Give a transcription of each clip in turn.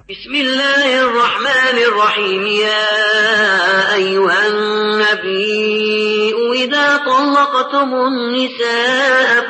بسم الله الرحمن الرحيم. يا أيها النبي إذا طلقتم النساء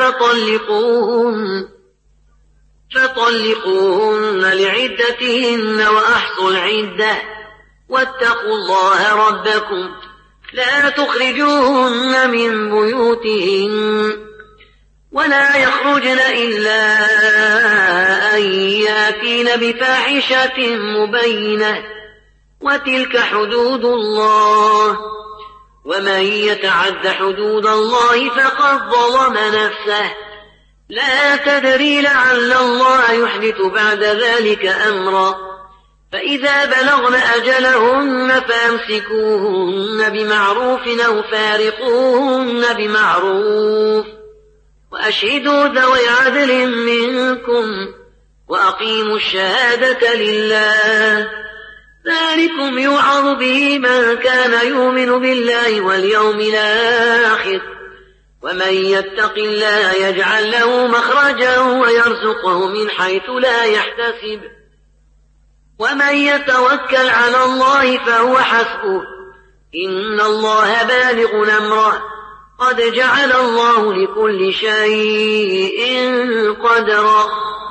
فطلقوهن لعدتهن وأحصوا العدة واتقوا الله ربكم لا تخرجوهن من بيوتهن ولا يخرجن إلا أن يأتين بفاحشة مبينة وتلك حدود الله ومن يتعد حدود الله فقد ظلم نفسه لا تدري لعل الله يحدث بعد ذلك أمرا. فإذا بلغن أجلهن فامسكوهن بمعروف أو فارقوهن بمعروف وأشهدوا ذوي عدل منكم وأقيموا الشهادة لله ذلكم يوعظ به من كان يؤمن بالله واليوم الآخر ومن يتق الله يجعل له مخرجا ويرزقه من حيث لا يحتسب ومن يتوكل على الله فهو حسبه إن الله بالغ أمره قد جعل الله لكل شيء قدرا.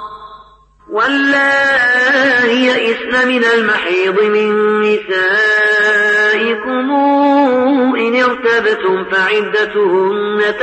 واللائي يئسن من المحيض من نسائكم إن ارتبتم فعدتهن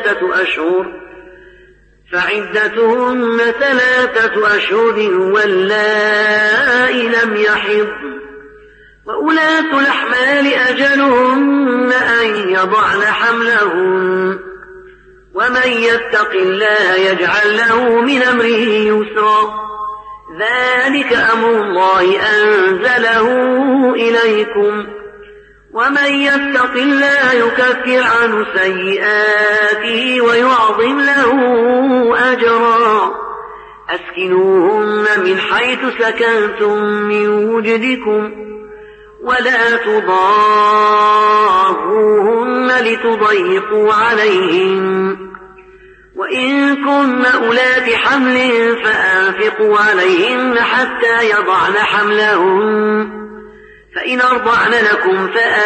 3 أشهر واللائي لم يحضن وأولاة الأحمال أجلهن أن يضعن حملهن ومن يتق الله يجعل له من أمره يسرا ذلك أمر الله أنزله إليكم ومن يتق الله يكفر عنه سيئاته ويعظم له أجرا. أسكنوهن من حيث سكنتم من وجدكم ولا تضاروهن لتضيقوا عليهن وإن كن أولات حمل فأنفقوا عليهن حتى يضعن حملهن فإن أرضعن لكم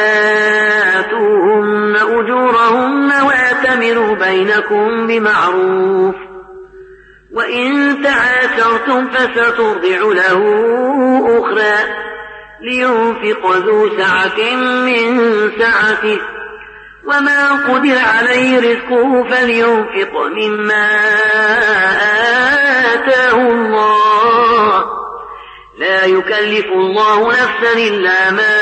فآتوهن أجورهن وأتمروا بينكم بمعروف وإن تعاسرتم فسترضع له أخرى لينفق ذو سعة من سعته وما قدر عليه رزقه فلينفق مما آتاه الله لا يكلف الله نفسا إلا ما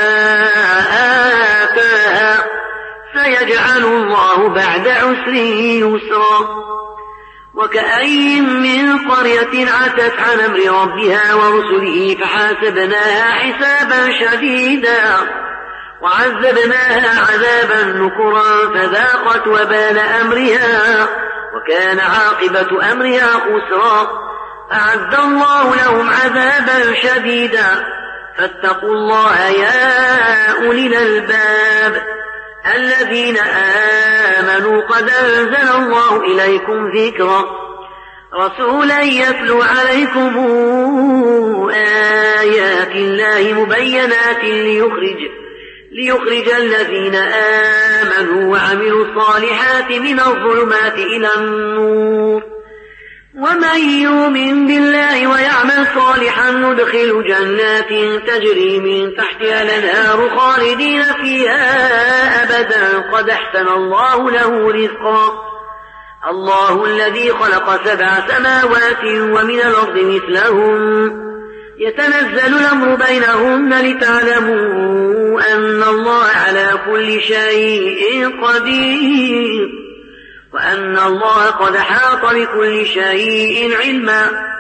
آتاها سيجعل الله بعد عسر يسرا. وكأين من قرية عتت عن أمر ربها ورسله فحاسبناها حسابا شديدا وعذبناها عذابا نكرا فذاقت وبال أمرها وكان عاقبة أمرها خسرا. أعد الله لهم عذابا شديدا فاتقوا الله يا أولي الألباب الذين آمنوا قد أنزل الله إليكم ذكرا رسولا يتلو عليكم آيات الله مبينات ليخرج الذين آمنوا وعملوا الصالحات من الظلمات إلى النور ومن يؤمن بالله ويعمل صالحا ندخل جنات تجري من تحتها الأنهار خالدين فيها أبدا قد أحسن الله له رزقا. الله الذي خلق 7 سماوات ومن الأرض مثلهن يتنزل الأمر بينهن لتعلموا أن الله على كل شيء قدير وأن الله قد حاط بكل شيء علما.